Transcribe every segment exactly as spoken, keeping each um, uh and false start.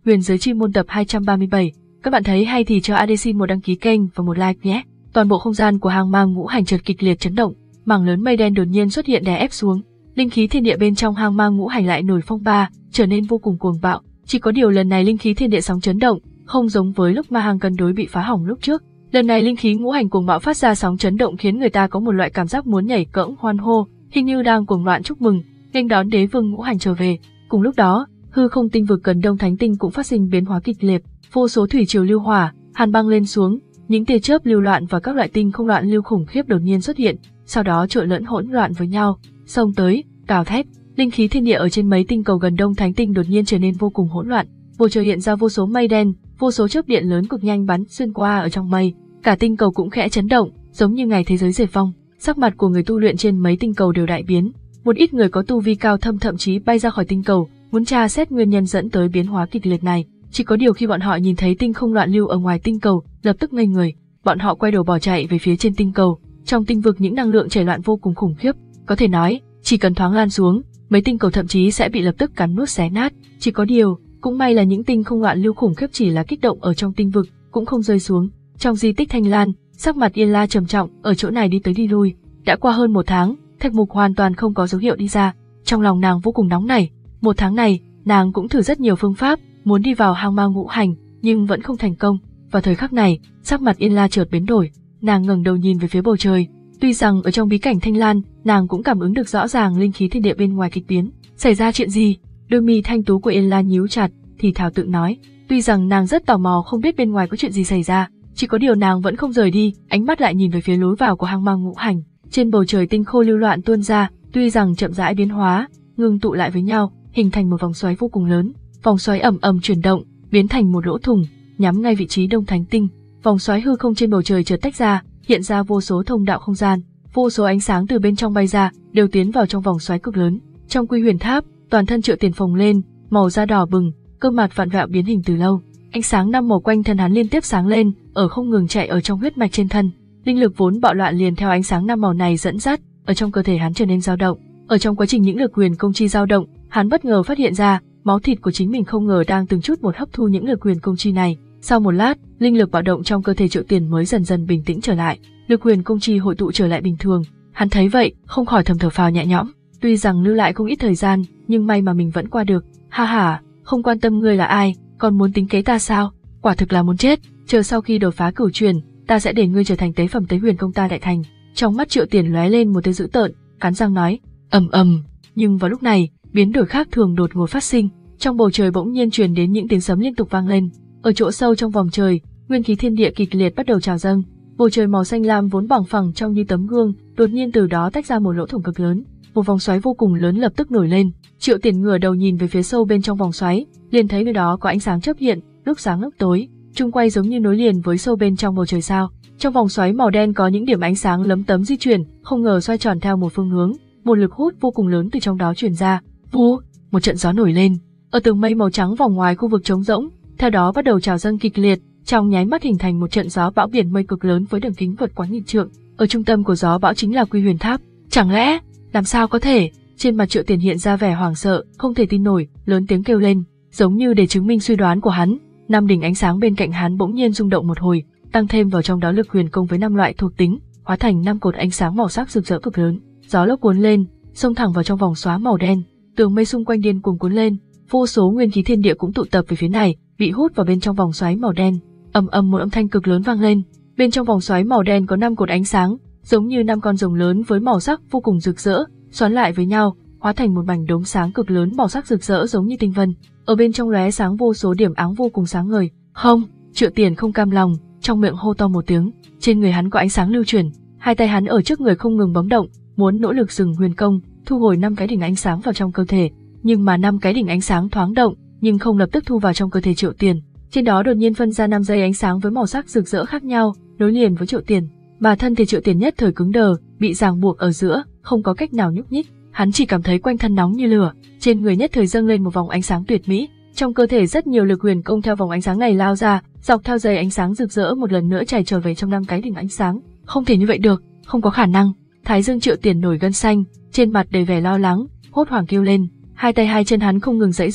Huyền giới chi môn tập hai trăm ba mươi bảy. Các bạn thấy hay thì cho a đê xê một đăng ký kênh và một like nhé. Toàn bộ không gian của hang mang ngũ hành chợt kịch liệt chấn động, mảng lớn mây đen đột nhiên xuất hiện đè ép xuống. Linh khí thiên địa bên trong hang mang ngũ hành lại nổi phong ba, trở nên vô cùng cuồng bạo. Chỉ có điều lần này linh khí thiên địa sóng chấn động, không giống với lúc ma hang cân đối bị phá hỏng lúc trước. Lần này linh khí ngũ hành cuồng bạo phát ra sóng chấn động khiến người ta có một loại cảm giác muốn nhảy cẫng hoan hô, hình như đang cuồng loạn chúc mừng, nghênh đón đế vương ngũ hành trở về. Cùng lúc đó, hư không tinh vực gần Đông Thánh Tinh cũng phát sinh biến hóa kịch liệt, vô số thủy triều lưu hỏa, hàn băng lên xuống, những tia chớp lưu loạn và các loại tinh không loạn lưu khủng khiếp đột nhiên xuất hiện, sau đó trộn lẫn hỗn loạn với nhau, xông tới, gào thét. Linh khí thiên địa ở trên mấy tinh cầu gần Đông Thánh Tinh đột nhiên trở nên vô cùng hỗn loạn, bầu trời hiện ra vô số mây đen, vô số chớp điện lớn cực nhanh bắn xuyên qua ở trong mây, cả tinh cầu cũng khẽ chấn động, giống như ngày thế giới diệt vong. Sắc mặt của người tu luyện trên mấy tinh cầu đều đại biến, một ít người có tu vi cao thâm thậm chí bay ra khỏi tinh cầu, muốn tra xét nguyên nhân dẫn tới biến hóa kịch liệt này. Chỉ có điều khi bọn họ nhìn thấy tinh không loạn lưu ở ngoài tinh cầu, lập tức ngây người, bọn họ quay đầu bỏ chạy về phía trên tinh cầu. Trong tinh vực những năng lượng chảy loạn vô cùng khủng khiếp, có thể nói, chỉ cần thoáng lan xuống, mấy tinh cầu thậm chí sẽ bị lập tức cắn nuốt xé nát. Chỉ có điều, cũng may là những tinh không loạn lưu khủng khiếp chỉ là kích động ở trong tinh vực, cũng không rơi xuống. Trong di tích Thanh Lan, sắc mặt Yên La trầm trọng, ở chỗ này đi tới đi lui. Đã qua hơn một tháng, Thạch Mục hoàn toàn không có dấu hiệu đi ra, trong lòng nàng vô cùng nóng nảy. Một tháng này, nàng cũng thử rất nhiều phương pháp, muốn đi vào hang mang ngũ hành, nhưng vẫn không thành công. Vào thời khắc này, sắc mặt Yên La chợt biến đổi, nàng ngẩng đầu nhìn về phía bầu trời. Tuy rằng ở trong bí cảnh Thanh Lan, nàng cũng cảm ứng được rõ ràng linh khí thiên địa bên ngoài kịch biến. Xảy ra chuyện gì? Đôi mi thanh tú của Yên La nhíu chặt, thì thào tự nói. Tuy rằng nàng rất tò mò không biết bên ngoài có chuyện gì xảy ra, chỉ có điều nàng vẫn không rời đi, ánh mắt lại nhìn về phía lối vào của hang mang ngũ hành. Trên bầu trời tinh khô lưu loạn tuôn ra, tuy rằng chậm rãi biến hóa, ngưng tụ lại với nhau, hình thành một vòng xoáy vô cùng lớn. Vòng xoáy ầm ầm chuyển động, biến thành một lỗ thủng, nhắm ngay vị trí Đông Thánh Tinh. Vòng xoáy hư không trên bầu trời chợt tách ra, hiện ra vô số thông đạo không gian, vô số ánh sáng từ bên trong bay ra, đều tiến vào trong vòng xoáy cực lớn. Trong Quy Huyền Tháp, toàn thân Triệu Tiền phồng lên, màu da đỏ bừng, cơ mặt vặn vẹo biến hình từ lâu. Ánh sáng năm màu quanh thân hắn liên tiếp sáng lên, ở không ngừng chạy ở trong huyết mạch trên thân. Linh lực vốn bạo loạn liền theo ánh sáng năm màu này dẫn dắt, ở trong cơ thể hắn trở nên dao động. Ở trong quá trình những lực huyền công chi dao động, hắn bất ngờ phát hiện ra, máu thịt của chính mình không ngờ đang từng chút một hấp thu những lực huyền công chi này. Sau một lát, linh lực bạo động trong cơ thể Triệu Tiền mới dần dần bình tĩnh trở lại, lực huyền công chi hội tụ trở lại bình thường. Hắn thấy vậy, không khỏi thầm thở phào nhẹ nhõm. Tuy rằng lưu lại không ít thời gian, nhưng may mà mình vẫn qua được. Ha ha, không quan tâm ngươi là ai, còn muốn tính kế ta sao? Quả thực là muốn chết. Chờ sau khi đột phá cửu truyền, ta sẽ để ngươi trở thành tế phẩm tế huyền công ta đại thành. Trong mắt Triệu Tiền lóe lên một tia dữ tợn, cắn răng nói, ầm ầm. Nhưng vào lúc này, biến đổi khác thường đột ngột phát sinh. Trong bầu trời bỗng nhiên truyền đến những tiếng sấm liên tục vang lên. Ở chỗ sâu trong vòng trời, nguyên khí thiên địa kịch liệt bắt đầu trào dâng. Bầu trời màu xanh lam vốn bằng phẳng trong như tấm gương, đột nhiên từ đó tách ra một lỗ thủng cực lớn. Một vòng xoáy vô cùng lớn lập tức nổi lên. Triệu Tiền ngửa đầu nhìn về phía sâu bên trong vòng xoáy, liền thấy nơi đó có ánh sáng chớp hiện, lúc sáng lúc tối, chung quay giống như nối liền với sâu bên trong bầu trời sao. Trong vòng xoáy màu đen có những điểm ánh sáng lấm tấm di chuyển, không ngờ xoay tròn theo một phương hướng, một lực hút vô cùng lớn từ trong đó truyền ra. Vù, một trận gió nổi lên, ở tầng mây màu trắng vòng ngoài khu vực trống rỗng, theo đó bắt đầu trào dâng kịch liệt, trong nháy mắt hình thành một trận gió bão biển mây cực lớn với đường kính vượt quá nghìn trượng. Ở trung tâm của gió bão chính là Quy Huyền Tháp. Chẳng lẽ, làm sao có thể? Trên mặt Triệu Tiền hiện ra vẻ hoảng sợ, không thể tin nổi, lớn tiếng kêu lên, giống như để chứng minh suy đoán của hắn. Năm đỉnh ánh sáng bên cạnh hắn bỗng nhiên rung động một hồi, tăng thêm vào trong đó lực huyền công với năm loại thuộc tính, hóa thành năm cột ánh sáng màu sắc rực rỡ cực lớn. Gió lốc cuốn lên, xông thẳng vào trong vòng xoáy màu đen, tường mây xung quanh điên cuồng cuốn lên, vô số nguyên khí thiên địa cũng tụ tập về phía này, bị hút vào bên trong vòng xoáy màu đen. Ầm ầm một âm thanh cực lớn vang lên. Bên trong vòng xoáy màu đen có năm cột ánh sáng, giống như năm con rồng lớn với màu sắc vô cùng rực rỡ, xoắn lại với nhau, hóa thành một mảnh đốm sáng cực lớn màu sắc rực rỡ giống như tinh vân. Ở bên trong lóe sáng vô số điểm áng vô cùng sáng ngời. Không, Triệu Tiền không cam lòng, trong miệng hô to một tiếng. Trên người hắn có ánh sáng lưu chuyển, hai tay hắn ở trước người không ngừng bấm động, muốn nỗ lực dừng huyền công, thu hồi năm cái đỉnh ánh sáng vào trong cơ thể. Nhưng mà năm cái đỉnh ánh sáng thoáng động, nhưng không lập tức thu vào trong cơ thể Triệu Tiền. Trên đó đột nhiên phân ra năm dây ánh sáng với màu sắc rực rỡ khác nhau, nối liền với Triệu Tiền. Mà thân thể Triệu Tiền nhất thời cứng đờ, bị ràng buộc ở giữa, không có cách nào nhúc nhích. Hắn chỉ cảm thấy quanh thân nóng như lửa, trên người nhất thời dâng lên một vòng ánh sáng tuyệt mỹ. Trong cơ thể rất nhiều lực huyền công theo vòng ánh sáng này lao ra, dọc theo dây ánh sáng rực rỡ một lần nữa chảy trở về trong năm cái đỉnh ánh sáng. Không thể như vậy được, không có khả năng. Thái dương Triệu Tiền nổi gân xanh, trên mặt đầy vẻ lo lắng, hốt hoảng kêu lên. Hai tay hai chân hắn không ngừng giãy giụa,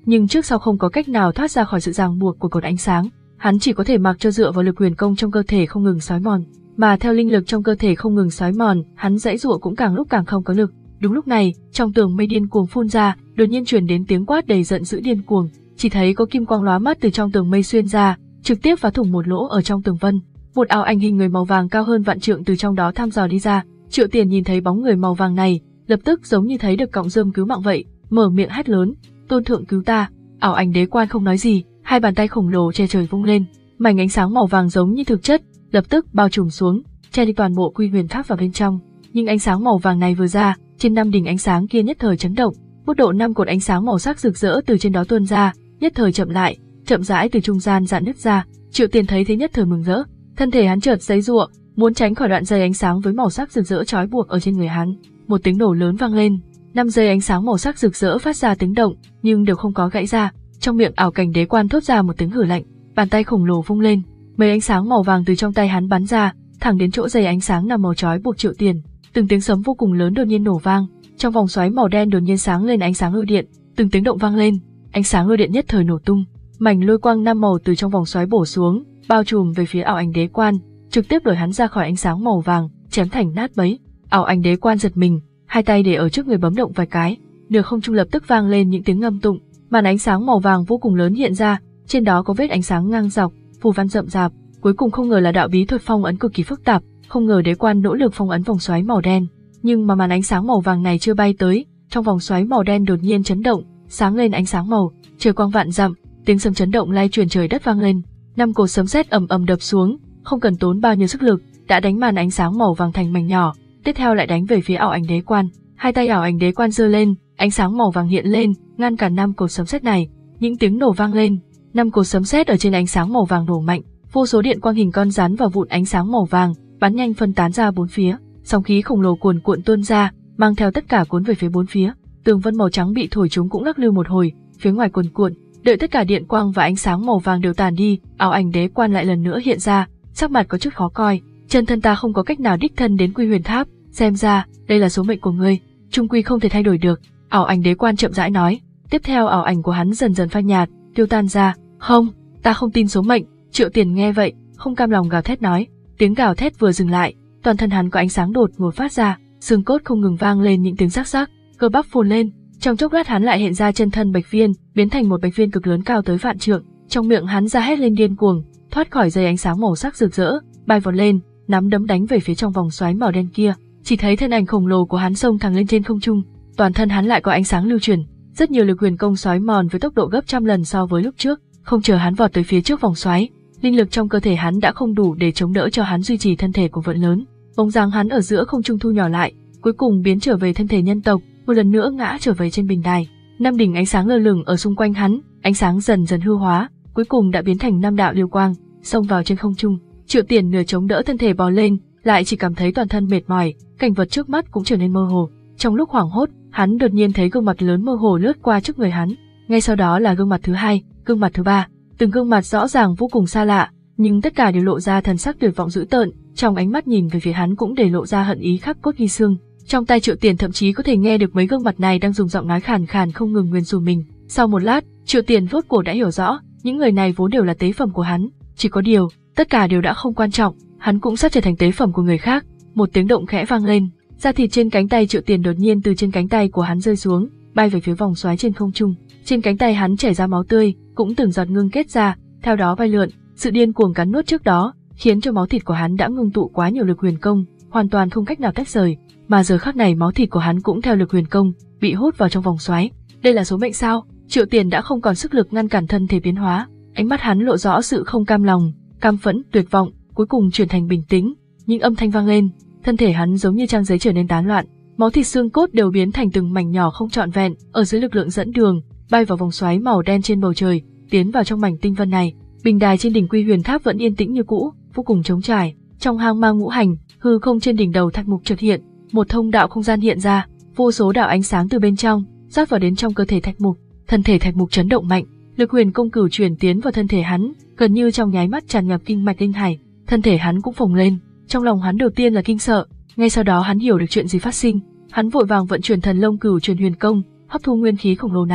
nhưng trước sau không có cách nào thoát ra khỏi sự ràng buộc của cột ánh sáng. Hắn chỉ có thể mặc cho dựa vào lực huyền công trong cơ thể không ngừng xói mòn, mà theo linh lực trong cơ thể không ngừng xói mòn, hắn giãy giụa cũng càng lúc càng không có lực. Đúng lúc này, trong tường mây điên cuồng phun ra, đột nhiên truyền đến tiếng quát đầy giận dữ điên cuồng, chỉ thấy có kim quang lóa mắt từ trong tường mây xuyên ra, trực tiếp phá thủng một lỗ ở trong tường vân. Một ảo ảnh hình người màu vàng cao hơn vạn trượng từ trong đó thăm dò đi ra. Triệu Tiền nhìn thấy bóng người màu vàng này, lập tức giống như thấy được cọng rơm cứu mạng vậy, mở miệng hét lớn: "Tôn thượng cứu ta!" Ảo ảnh đế quan không nói gì, hai bàn tay khổng lồ che trời vung lên, mảnh ánh sáng màu vàng giống như thực chất, lập tức bao trùm xuống, che đi toàn bộ Quy Huyền Tháp vào bên trong. Nhưng ánh sáng màu vàng này vừa ra, trên năm đỉnh ánh sáng kia nhất thời chấn động, mức độ năm cột ánh sáng màu sắc rực rỡ từ trên đó tuôn ra, nhất thời chậm lại, chậm rãi từ trung gian dạn nứt ra. Triệu Tiền thấy thế nhất thời mừng rỡ, thân thể hắn chợt giãy giụa, muốn tránh khỏi đoạn dây ánh sáng với màu sắc rực rỡ trói buộc ở trên người hắn. Một tiếng nổ lớn vang lên, năm dây ánh sáng màu sắc rực rỡ phát ra tiếng động, nhưng đều không có gãy ra. Trong miệng ảo cảnh đế quan thốt ra một tiếng hử lạnh, bàn tay khổng lồ vung lên, mấy ánh sáng màu vàng từ trong tay hắn bắn ra, thẳng đến chỗ dây ánh sáng nằm màu trói buộc Triệu Tiền. Từng tiếng sấm vô cùng lớn đột nhiên nổ vang, trong vòng xoáy màu đen đột nhiên sáng lên ánh sáng lôi điện, từng tiếng động vang lên, ánh sáng lôi điện nhất thời nổ tung, mảnh lôi quang năm màu từ trong vòng xoáy bổ xuống, bao trùm về phía ảo ảnh đế quan, trực tiếp đuổi hắn ra khỏi ánh sáng màu vàng, chém thành nát bấy. Ảo ảnh đế quan giật mình, hai tay để ở trước người bấm động vài cái, nửa không trung lập tức vang lên những tiếng ngâm tụng, màn ánh sáng màu vàng vô cùng lớn hiện ra, trên đó có vết ánh sáng ngang dọc, phù văn rậm rạp, cuối cùng không ngờ là đạo bí thuật phong ấn cực kỳ phức tạp, không ngờ đế quan nỗ lực phong ấn vòng xoáy màu đen, nhưng mà màn ánh sáng màu vàng này chưa bay tới, trong vòng xoáy màu đen đột nhiên chấn động, sáng lên ánh sáng màu, trời quang vạn dặm, tiếng sấm chấn động lay truyền trời đất vang lên, năm cột sấm sét ầm ầm đập xuống, không cần tốn bao nhiêu sức lực, đã đánh màn ánh sáng màu vàng thành mảnh nhỏ, tiếp theo lại đánh về phía ảo ảnh đế quan. Hai tay ảo ảnh đế quan giơ lên, ánh sáng màu vàng hiện lên, ngăn cản năm cột sấm sét này. Những tiếng nổ vang lên, năm cột sấm sét ở trên ánh sáng màu vàng nổ mạnh, vô số điện quang hình con rắn và vụn ánh sáng màu vàng bắn nhanh phân tán ra bốn phía, sóng khí khổng lồ cuồn cuộn tuôn ra, mang theo tất cả cuốn về phía bốn phía. Tường vân màu trắng bị thổi chúng cũng lắc lư một hồi, phía ngoài cuồn cuộn, đợi tất cả điện quang và ánh sáng màu vàng đều tàn đi, ảo ảnh đế quan lại lần nữa hiện ra, sắc mặt có chút khó coi. Chân thân ta không có cách nào đích thân đến Quy Huyền Tháp, xem ra đây là số mệnh của ngươi, chung quy không thể thay đổi được. Ảo ảnh đế quan chậm rãi nói. Tiếp theo ảo ảnh của hắn dần dần phai nhạt, tiêu tan ra. Không, ta không tin số mệnh. Triệu Tiền nghe vậy, không cam lòng gào thét nói. Tiếng gào thét vừa dừng lại, toàn thân hắn có ánh sáng đột ngột phát ra, xương cốt không ngừng vang lên những tiếng rắc rắc, cơ bắp phồn lên. Trong chốc lát hắn lại hiện ra chân thân bạch viên, biến thành một bạch viên cực lớn cao tới vạn trượng. Trong miệng hắn ra hét lên điên cuồng, thoát khỏi dây ánh sáng màu sắc rực rỡ, bay vọt lên, nắm đấm đánh về phía trong vòng xoáy màu đen kia. Chỉ thấy thân ảnh khổng lồ của hắn xông thẳng lên trên không trung, toàn thân hắn lại có ánh sáng lưu chuyển, rất nhiều lực huyền công xoáy mòn với tốc độ gấp trăm lần so với lúc trước. Không chờ hắn vọt tới phía trước vòng xoáy, linh lực trong cơ thể hắn đã không đủ để chống đỡ cho hắn duy trì thân thể của vận lớn. Bóng dáng hắn ở giữa không trung thu nhỏ lại, cuối cùng biến trở về thân thể nhân tộc, một lần nữa ngã trở về trên bình đài. Năm đỉnh ánh sáng lơ lửng ở xung quanh hắn, ánh sáng dần dần hư hóa, cuối cùng đã biến thành năm đạo lưu quang, xông vào trên không trung. Triệu Tiền nửa chống đỡ thân thể bò lên, lại chỉ cảm thấy toàn thân mệt mỏi, cảnh vật trước mắt cũng trở nên mơ hồ. Trong lúc hoảng hốt, hắn đột nhiên thấy gương mặt lớn mơ hồ lướt qua trước người hắn, ngay sau đó là gương mặt thứ hai, gương mặt thứ ba, từng gương mặt rõ ràng vô cùng xa lạ, nhưng tất cả đều lộ ra thần sắc tuyệt vọng dữ tợn, trong ánh mắt nhìn về phía hắn cũng để lộ ra hận ý khắc cốt ghi xương. Trong tai Triệu Tiền thậm chí có thể nghe được mấy gương mặt này đang dùng giọng nói khàn khàn không ngừng nguyền rủa mình. Sau một lát, Triệu Tiền rốt cuộc đã hiểu rõ, những người này vốn đều là tế phẩm của hắn, chỉ có điều, tất cả đều đã không quan trọng, hắn cũng sắp trở thành tế phẩm của người khác. Một tiếng động khẽ vang lên, da thịt trên cánh tay Triệu Tiền đột nhiên từ trên cánh tay của hắn rơi xuống, bay về phía vòng xoáy trên không trung. Trên cánh tay hắn chảy ra máu tươi, cũng từng giọt ngưng kết ra, theo đó bay lượn. Sự điên cuồng cắn nuốt trước đó khiến cho máu thịt của hắn đã ngưng tụ quá nhiều lực huyền công, hoàn toàn không cách nào tách rời, mà giờ khắc này máu thịt của hắn cũng theo lực huyền công bị hút vào trong vòng xoáy. Đây là số mệnh sao? Triệu Tiền đã không còn sức lực ngăn cản thân thể biến hóa, ánh mắt hắn lộ rõ sự không cam lòng, cam phẫn, tuyệt vọng, cuối cùng chuyển thành bình tĩnh. Những âm thanh vang lên, thân thể hắn giống như trang giấy trở nên tán loạn, máu thịt xương cốt đều biến thành từng mảnh nhỏ không trọn vẹn, ở dưới lực lượng dẫn đường, bay vào vòng xoáy màu đen trên bầu trời, tiến vào trong mảnh tinh vân này. Bình đài trên đỉnh Quy Huyền Tháp vẫn yên tĩnh như cũ, vô cùng trống trải. Trong hang mang ngũ hành, hư không trên đỉnh đầu thạch mục chợt hiện, một thông đạo không gian hiện ra, vô số đạo ánh sáng từ bên trong rót vào đến trong cơ thể thạch mục. Thân thể thạch mục chấn động mạnh, lực huyền công cửu chuyển tiến vào thân thể hắn, gần như trong nháy mắt tràn ngập kinh mạch linh hải. Thân thể hắn cũng phồng lên, trong lòng hắn đầu tiên là kinh sợ, ngay sau đó hắn hiểu được chuyện gì phát sinh, hắn vội vàng vận chuyển thần lông cửu chuyển huyền công, hấp thu nguyên khí khổng lồ này.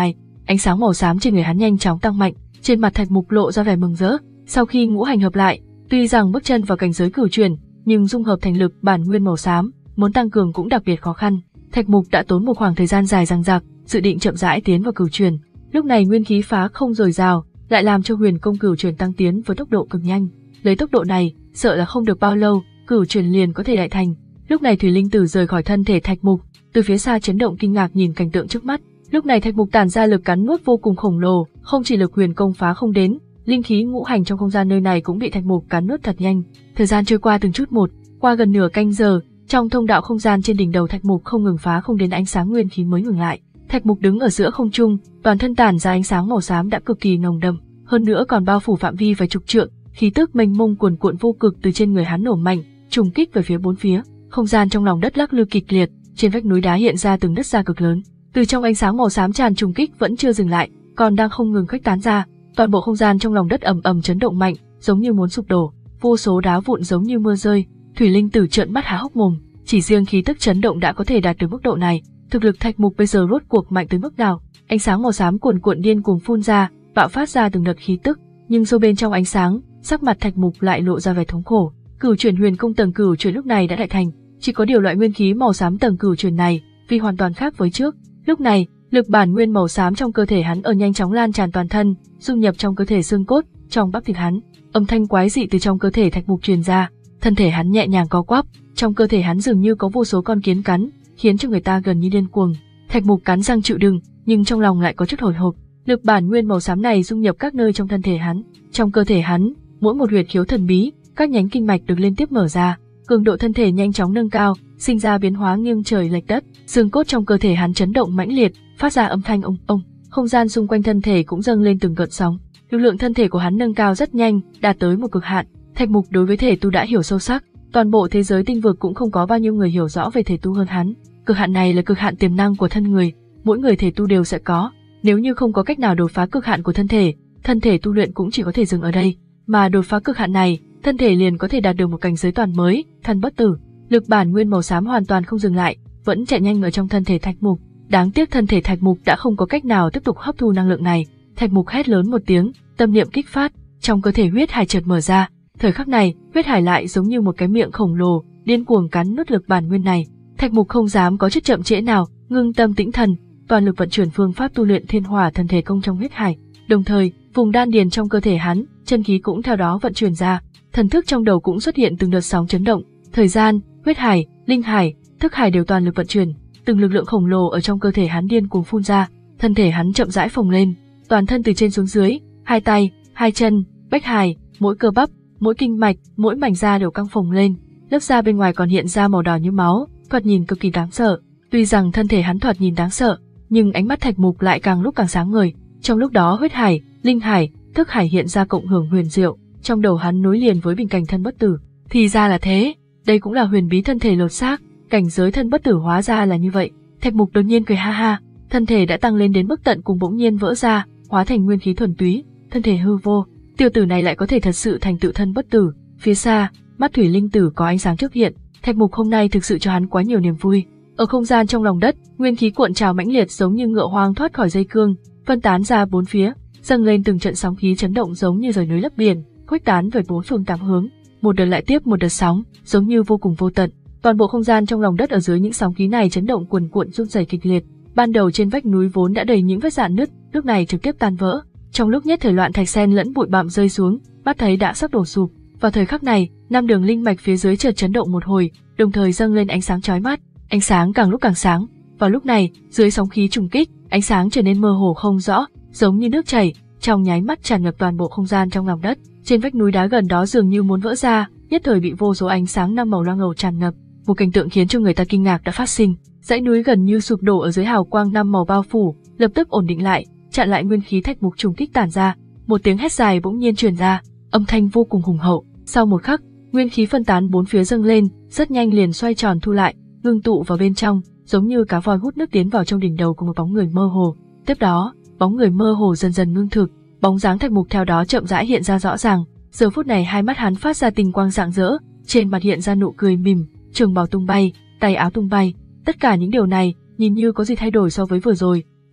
ánh sáng màu xám trên người hắn nhanh chóng tăng mạnh, trên mặt Thạch Mục lộ ra vẻ mừng rỡ. Sau khi ngũ hành hợp lại, tuy rằng bước chân vào cảnh giới cửu chuyển, nhưng dung hợp thành lực bản nguyên màu xám, muốn tăng cường cũng đặc biệt khó khăn. Thạch Mục đã tốn một khoảng thời gian dài dằng dặc, dự định chậm rãi tiến vào cửu chuyển. Lúc này nguyên khí phá không dồi dào, lại làm cho huyền công cửu chuyển tăng tiến với tốc độ cực nhanh. Lấy tốc độ này, sợ là không được bao lâu, cửu chuyển liền có thể đại thành. Lúc này Thủy Linh Tử rời khỏi thân thể Thạch Mục, từ phía xa chấn động kinh ngạc nhìn cảnh tượng trước mắt. Lúc này Thạch Mục tản ra lực cắn nuốt vô cùng khổng lồ, không chỉ lực huyền công phá không đến, linh khí ngũ hành trong không gian nơi này cũng bị Thạch Mục cắn nuốt thật nhanh. Thời gian trôi qua từng chút một, qua gần nửa canh giờ, trong thông đạo không gian trên đỉnh đầu Thạch Mục không ngừng phá không đến ánh sáng nguyên khí mới ngừng lại. Thạch Mục đứng ở giữa không trung, toàn thân tản ra ánh sáng màu xám đã cực kỳ nồng đậm, hơn nữa còn bao phủ phạm vi vài chục trượng, khí tức mênh mông cuồn cuộn vô cực từ trên người hắn nổ mạnh, trùng kích về phía bốn phía. Không gian trong lòng đất lắc lư kịch liệt, trên vách núi đá hiện ra từng nứt ra cực lớn. Từ trong ánh sáng màu xám tràn trùng kích vẫn chưa dừng lại, còn đang không ngừng khuếch tán ra, toàn bộ không gian trong lòng đất ầm ầm chấn động mạnh, giống như muốn sụp đổ, vô số đá vụn giống như mưa rơi. Thủy Linh Tử trợn mắt há hốc mồm, chỉ riêng khí tức chấn động đã có thể đạt được mức độ này, thực lực Thạch Mục bây giờ rốt cuộc mạnh tới mức nào? Ánh sáng màu xám cuồn cuộn điên cuồng phun ra, bạo phát ra từng đợt khí tức, nhưng sâu bên trong ánh sáng, sắc mặt Thạch Mục lại lộ ra vẻ thống khổ. Cửu chuyển huyền công tầng cửu chuyển lúc này đã đại thành, chỉ có điều loại nguyên khí màu xám tầng cửu chuyển này, vì hoàn toàn khác với trước. Lúc này, lực bản nguyên màu xám trong cơ thể hắn ở nhanh chóng lan tràn toàn thân, dung nhập trong cơ thể xương cốt, trong bắp thịt hắn. Âm thanh quái dị từ trong cơ thể Thạch Mục truyền ra, thân thể hắn nhẹ nhàng co quắp, trong cơ thể hắn dường như có vô số con kiến cắn, khiến cho người ta gần như điên cuồng. Thạch Mục cắn răng chịu đựng, nhưng trong lòng lại có chút hồi hộp. Lực bản nguyên màu xám này dung nhập các nơi trong thân thể hắn, trong cơ thể hắn, mỗi một huyệt khiếu thần bí, các nhánh kinh mạch được liên tiếp mở ra, cường độ thân thể nhanh chóng nâng cao, sinh ra biến hóa nghiêng trời lệch đất, xương cốt trong cơ thể hắn chấn động mãnh liệt, phát ra âm thanh ông ông, không gian xung quanh thân thể cũng dâng lên từng gợn sóng. Lực lượng thân thể của hắn nâng cao rất nhanh, đạt tới một cực hạn. Thạch Mục đối với thể tu đã hiểu sâu sắc, toàn bộ thế giới tinh vực cũng không có bao nhiêu người hiểu rõ về thể tu hơn hắn. Cực hạn này là cực hạn tiềm năng của thân người, mỗi người thể tu đều sẽ có. Nếu như không có cách nào đột phá cực hạn của thân thể, thân thể tu luyện cũng chỉ có thể dừng ở đây, mà đột phá cực hạn này, thân thể liền có thể đạt được một cảnh giới toàn mới, thân bất tử. Lực bản nguyên màu xám hoàn toàn không dừng lại, vẫn chạy nhanh ở trong thân thể Thạch Mục. Đáng tiếc thân thể Thạch Mục đã không có cách nào tiếp tục hấp thu năng lượng này. Thạch Mục hét lớn một tiếng, tâm niệm kích phát, trong cơ thể huyết hải chợt mở ra. Thời khắc này, huyết hải lại giống như một cái miệng khổng lồ, điên cuồng cắn nuốt lực bản nguyên này. Thạch Mục không dám có chút chậm trễ nào, ngưng tâm tĩnh thần, toàn lực vận chuyển phương pháp tu luyện Thiên Hỏa Thần Thể Công trong huyết hải. Đồng thời, vùng đan điền trong cơ thể hắn, chân khí cũng theo đó vận chuyển ra, thần thức trong đầu cũng xuất hiện từng đợt sóng chấn động. Thời gian, huyết hải, linh hải, thức hải đều toàn lực vận chuyển, từng lực lượng khổng lồ ở trong cơ thể hắn điên cuồng phun ra, thân thể hắn chậm rãi phồng lên, toàn thân từ trên xuống dưới, hai tay, hai chân, bách hải, mỗi cơ bắp, mỗi kinh mạch, mỗi mảnh da đều căng phồng lên, lớp da bên ngoài còn hiện ra màu đỏ như máu, thoạt nhìn cực kỳ đáng sợ. Tuy rằng thân thể hắn thoạt nhìn đáng sợ, nhưng ánh mắt Thạch Mục lại càng lúc càng sáng ngời. Trong lúc đó huyết hải, linh hải, thức hải hiện ra cộng hưởng huyền diệu, trong đầu hắn nối liền với bình cảnh thân bất tử. Thì ra là thế, đây cũng là huyền bí thân thể lột xác, cảnh giới thân bất tử hóa ra là như vậy. Thạch Mục đột nhiên cười ha ha, thân thể đã tăng lên đến mức tận cùng bỗng nhiên vỡ ra, hóa thành nguyên khí thuần túy, thân thể hư vô. Tiểu tử này lại có thể thật sự thành tựu thân bất tử. Phía xa, mắt Thủy Linh Tử có ánh sáng chớp hiện, Thạch Mục hôm nay thực sự cho hắn quá nhiều niềm vui. Ở không gian trong lòng đất, nguyên khí cuộn trào mãnh liệt giống như ngựa hoang thoát khỏi dây cương, phân tán ra bốn phía, dâng lên từng trận sóng khí chấn động giống như rời núi lấp biển, khuếch tán về bốn phương tám hướng, một đợt lại tiếp một đợt sóng, giống như vô cùng vô tận. Toàn bộ không gian trong lòng đất ở dưới những sóng khí này chấn động cuồn cuộn run rẩy kịch liệt. Ban đầu trên vách núi vốn đã đầy những vết rạn nứt, lúc này trực tiếp tan vỡ. Trong lúc nhất thời loạn thạch sen lẫn bụi bặm rơi xuống, mắt thấy đã sắp đổ sụp. Vào thời khắc này, năm đường linh mạch phía dưới chợt chấn động một hồi, đồng thời dâng lên ánh sáng chói mắt. Ánh sáng càng lúc càng sáng. Vào lúc này, dưới sóng khí trùng kích, ánh sáng trở nên mơ hồ không rõ, giống như nước chảy, trong nháy mắt tràn ngập toàn bộ không gian trong lòng đất. Trên vách núi đá gần đó dường như muốn vỡ ra, nhất thời bị vô số ánh sáng năm màu loang ngầu tràn ngập. Một cảnh tượng khiến cho người ta kinh ngạc đã phát sinh. Dãy núi gần như sụp đổ ở dưới hào quang năm màu bao phủ, lập tức ổn định lại, chặn lại nguyên khí Thạch Mục trùng kích tản ra. Một tiếng hét dài bỗng nhiên truyền ra, âm thanh vô cùng hùng hậu. Sau một khắc, nguyên khí phân tán bốn phía dâng lên, rất nhanh liền xoay tròn thu lại, ngưng tụ vào bên trong, giống như cá voi hút nước tiến vào trong đỉnh đầu của một bóng người mơ hồ. Tiếp đó, bóng người mơ hồ dần dần ngưng thực, bóng dáng Thạch Mục theo đó chậm rãi hiện ra rõ ràng. Giờ phút này hai mắt hắn phát ra tinh quang rạng rỡ, trên mặt hiện ra nụ cười mỉm, trường bào tung bay, tay áo tung bay. Tất cả những điều này nhìn như có gì thay đổi so với vừa rồi,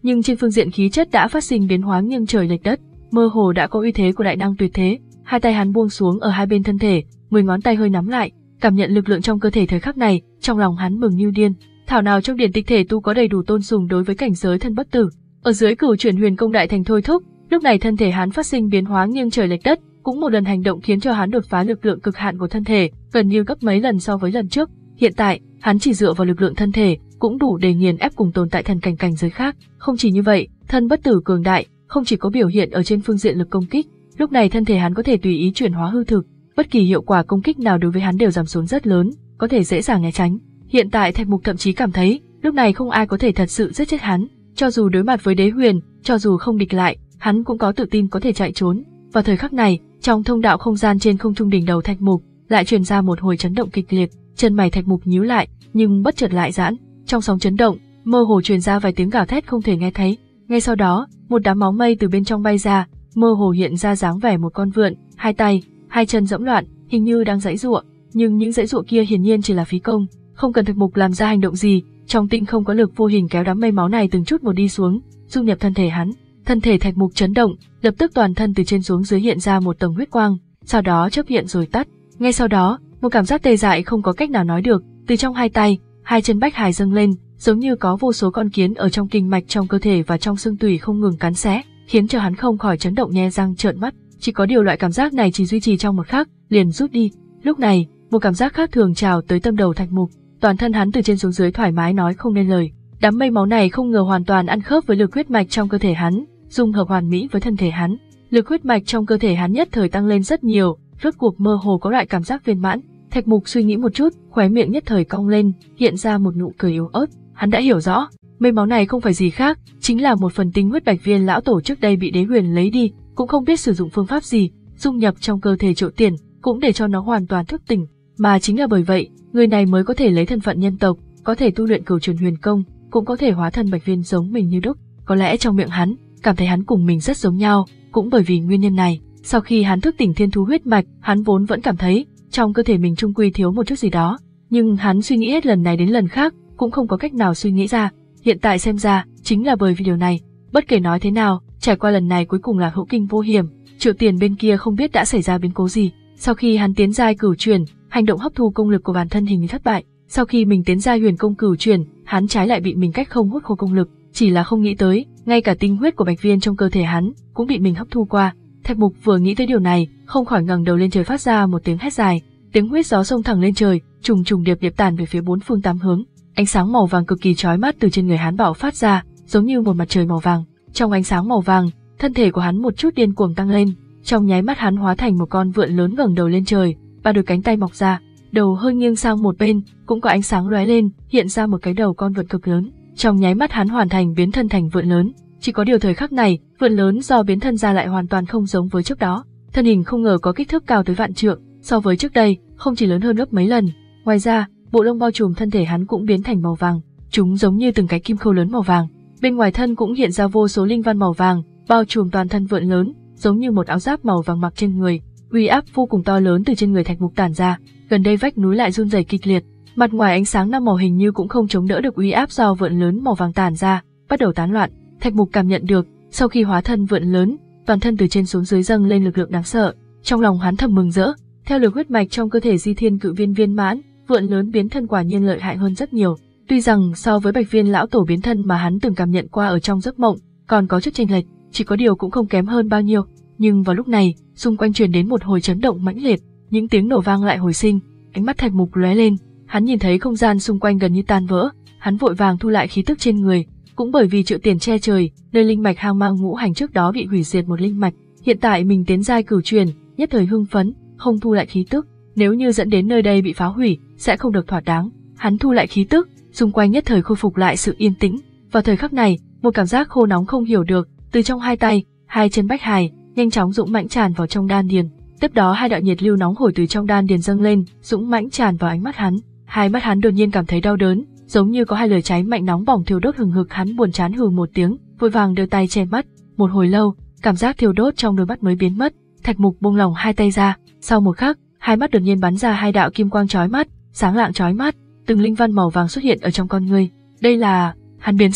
nhưng trên phương diện khí chất đã phát sinh biến hóa nghiêng trời lệch đất, mơ hồ đã có uy thế của đại năng tuyệt thế. Hai tay hắn buông xuống ở hai bên thân thể, mười ngón tay hơi nắm lại, cảm nhận lực lượng trong cơ thể thời khắc này, trong lòng hắn mừng như điên. Thảo nào trong điển tịch thể tu có đầy đủ tôn sùng đối với cảnh giới thân bất tử. Ở dưới Cửu Chuyển Huyền Công đại thành thôi thúc, lúc này thân thể hắn phát sinh biến hóa nghiêng trời lệch đất, cũng một lần hành động khiến cho hắn đột phá lực lượng cực hạn của thân thể, gần như gấp mấy lần so với lần trước. Hiện tại, hắn chỉ dựa vào lực lượng thân thể cũng đủ để nghiền ép cùng tồn tại thần cảnh cảnh giới khác. Không chỉ như vậy, thân bất tử cường đại, không chỉ có biểu hiện ở trên phương diện lực công kích, lúc này thân thể hắn có thể tùy ý chuyển hóa hư thực, bất kỳ hiệu quả công kích nào đối với hắn đều giảm xuống rất lớn, có thể dễ dàng né tránh. Hiện tại Thạch Mục thậm chí cảm thấy, lúc này không ai có thể thật sự giết chết hắn, cho dù đối mặt với Đế Huyền, cho dù không địch lại, hắn cũng có tự tin có thể chạy trốn. Vào thời khắc này, trong thông đạo không gian trên không trung đỉnh đầu Thạch Mục, lại truyền ra một hồi chấn động kịch liệt, chân mày Thạch Mục nhíu lại, nhưng bất chợt lại giãn, trong sóng chấn động, mơ hồ truyền ra vài tiếng gào thét không thể nghe thấy. Ngay sau đó, một đám máu mây từ bên trong bay ra, mơ hồ hiện ra dáng vẻ một con vượn, hai tay, hai chân giẫm loạn, hình như đang giãy giụa, nhưng những giãy giụa kia hiển nhiên chỉ là phí công, không cần Thạch Mục làm ra hành động gì, trong tinh không có lực vô hình kéo đám mây máu này từng chút một đi xuống, dung nhập thân thể hắn. Thân thể Thạch Mục chấn động, lập tức toàn thân từ trên xuống dưới hiện ra một tầng huyết quang, sau đó chớp hiện rồi tắt. Ngay sau đó, một cảm giác tê dại không có cách nào nói được, từ trong hai tay, hai chân bách hài dâng lên, giống như có vô số con kiến ở trong kinh mạch trong cơ thể và trong xương tủy không ngừng cắn xé, khiến cho hắn không khỏi chấn động nhe răng trợn mắt. Chỉ có điều loại cảm giác này chỉ duy trì trong một khắc, liền rút đi. Lúc này, một cảm giác khác thường trào tới tâm đầu Thạch Mục, toàn thân hắn từ trên xuống dưới thoải mái nói không nên lời. Đám mây máu này không ngờ hoàn toàn ăn khớp với lực huyết mạch trong cơ thể hắn, dung hợp hoàn mỹ với thân thể hắn. Lực huyết mạch trong cơ thể hắn nhất thời tăng lên rất nhiều, rốt cuộc mơ hồ có loại cảm giác viên mãn. Thạch Mục suy nghĩ một chút, khóe miệng nhất thời cong lên, hiện ra một nụ cười yếu ớt. Hắn đã hiểu rõ, mây máu này không phải gì khác, chính là một phần tinh huyết Bạch Viên lão tổ trước đây bị Đế Huyền lấy đi, cũng không biết sử dụng phương pháp gì, dung nhập trong cơ thể Triệu Tiền, cũng để cho nó hoàn toàn thức tỉnh, mà chính là bởi vậy, người này mới có thể lấy thân phận nhân tộc, có thể tu luyện Cửu Chuyển Huyền Công, cũng có thể hóa thân Bạch Viên giống mình như đúc. Có lẽ trong miệng hắn, cảm thấy hắn cùng mình rất giống nhau, cũng bởi vì nguyên nhân này, sau khi hắn thức tỉnh thiên thú huyết mạch, hắn vốn vẫn cảm thấy trong cơ thể mình trung quy thiếu một chút gì đó, nhưng hắn suy nghĩ hết lần này đến lần khác, cũng không có cách nào suy nghĩ ra. Hiện tại xem ra, chính là bởi vì điều này, bất kể nói thế nào, trải qua lần này cuối cùng là hữu kinh vô hiểm. Triệu Tiền bên kia không biết đã xảy ra biến cố gì. Sau khi hắn tiến giai Cửu Chuyển, hành động hấp thu công lực của bản thân hình như thất bại. Sau khi mình tiến giai Huyền Công Cửu Chuyển, hắn trái lại bị mình cách không hút khô công lực, chỉ là không nghĩ tới, ngay cả tinh huyết của Bạch Viên trong cơ thể hắn cũng bị mình hấp thu qua. Thạch Mục vừa nghĩ tới điều này, không khỏi ngẩng đầu lên trời phát ra một tiếng hét dài, tiếng huyết gió xông thẳng lên trời, trùng trùng điệp điệp tản về phía bốn phương tám hướng. Ánh sáng màu vàng cực kỳ chói mắt từ trên người hắn bạo phát ra, giống như một mặt trời màu vàng. Trong ánh sáng màu vàng, thân thể của hắn một chút điên cuồng tăng lên, trong nháy mắt hắn hóa thành một con vượn lớn ngẩng đầu lên trời, ba đôi cánh tay mọc ra, đầu hơi nghiêng sang một bên, cũng có ánh sáng lóe lên, hiện ra một cái đầu con vượn cực lớn. Trong nháy mắt hắn hoàn thành biến thân thành vượn lớn. Chỉ có điều thời khắc này, vượn lớn do biến thân ra lại hoàn toàn không giống với trước đó. Thân hình không ngờ có kích thước cao tới vạn trượng, so với trước đây, không chỉ lớn hơn gấp mấy lần. Ngoài ra, bộ lông bao trùm thân thể hắn cũng biến thành màu vàng, chúng giống như từng cái kim khâu lớn màu vàng. Bên ngoài thân cũng hiện ra vô số linh văn màu vàng, bao trùm toàn thân vượn lớn, giống như một áo giáp màu vàng mặc trên người. Uy áp vô cùng to lớn từ trên người Thạch Mục tản ra, gần đây vách núi lại run rẩy kịch liệt. Mặt ngoài ánh sáng năm màu hình như cũng không chống đỡ được uy áp do vượn lớn màu vàng tản ra, bắt đầu tán loạn. Thạch Mục cảm nhận được, sau khi hóa thân vượn lớn, toàn thân từ trên xuống dưới dâng lên lực lượng đáng sợ. Trong lòng hắn thầm mừng rỡ, theo lực huyết mạch trong cơ thể Di Thiên Cự Viên viên mãn, vượn lớn biến thân quả nhiên lợi hại hơn rất nhiều. Tuy rằng so với Bạch Viên lão tổ biến thân mà hắn từng cảm nhận qua ở trong giấc mộng, còn có chút chênh lệch, chỉ có điều cũng không kém hơn bao nhiêu. Nhưng vào lúc này, xung quanh truyền đến một hồi chấn động mãnh liệt, những tiếng nổ vang lại hồi sinh. Ánh mắt Thạch Mục lóe lên, hắn nhìn thấy không gian xung quanh gần như tan vỡ, hắn vội vàng thu lại khí tức trên người. Cũng bởi vì Triệu Tiền che trời, nơi linh mạch Hang Mang Ngũ Hành trước đó bị hủy diệt một linh mạch, hiện tại mình tiến giai Cửu Chuyển, nhất thời hưng phấn, không thu lại khí tức, nếu như dẫn đến nơi đây bị phá hủy, sẽ không được thỏa đáng. Hắn thu lại khí tức, xung quanh nhất thời khôi phục lại sự yên tĩnh. Vào thời khắc này, một cảm giác khô nóng không hiểu được, từ trong hai tay, hai chân bách hài, nhanh chóng dũng mãnh tràn vào trong đan điền. Tiếp đó hai đạo nhiệt lưu nóng hổi từ trong đan điền dâng lên, dũng mãnh tràn vào ánh mắt hắn. Hai mắt hắn đột nhiên cảm thấy đau đớn, giống như có hai lửa cháy mạnh nóng bỏng thiêu đốt hừng hực. Hắn buồn chán hừ một tiếng, vội vàng đưa tay che mắt. Một hồi lâu, cảm giác thiêu đốt trong đôi mắt mới biến mất. Thạch Mục buông lỏng hai tay ra, sau một khắc, hai mắt đột nhiên bắn ra hai đạo kim quang chói mắt, sáng lạng chói mắt, từng linh văn màu vàng xuất hiện ở trong con người. Đây là, hắn biến sắc,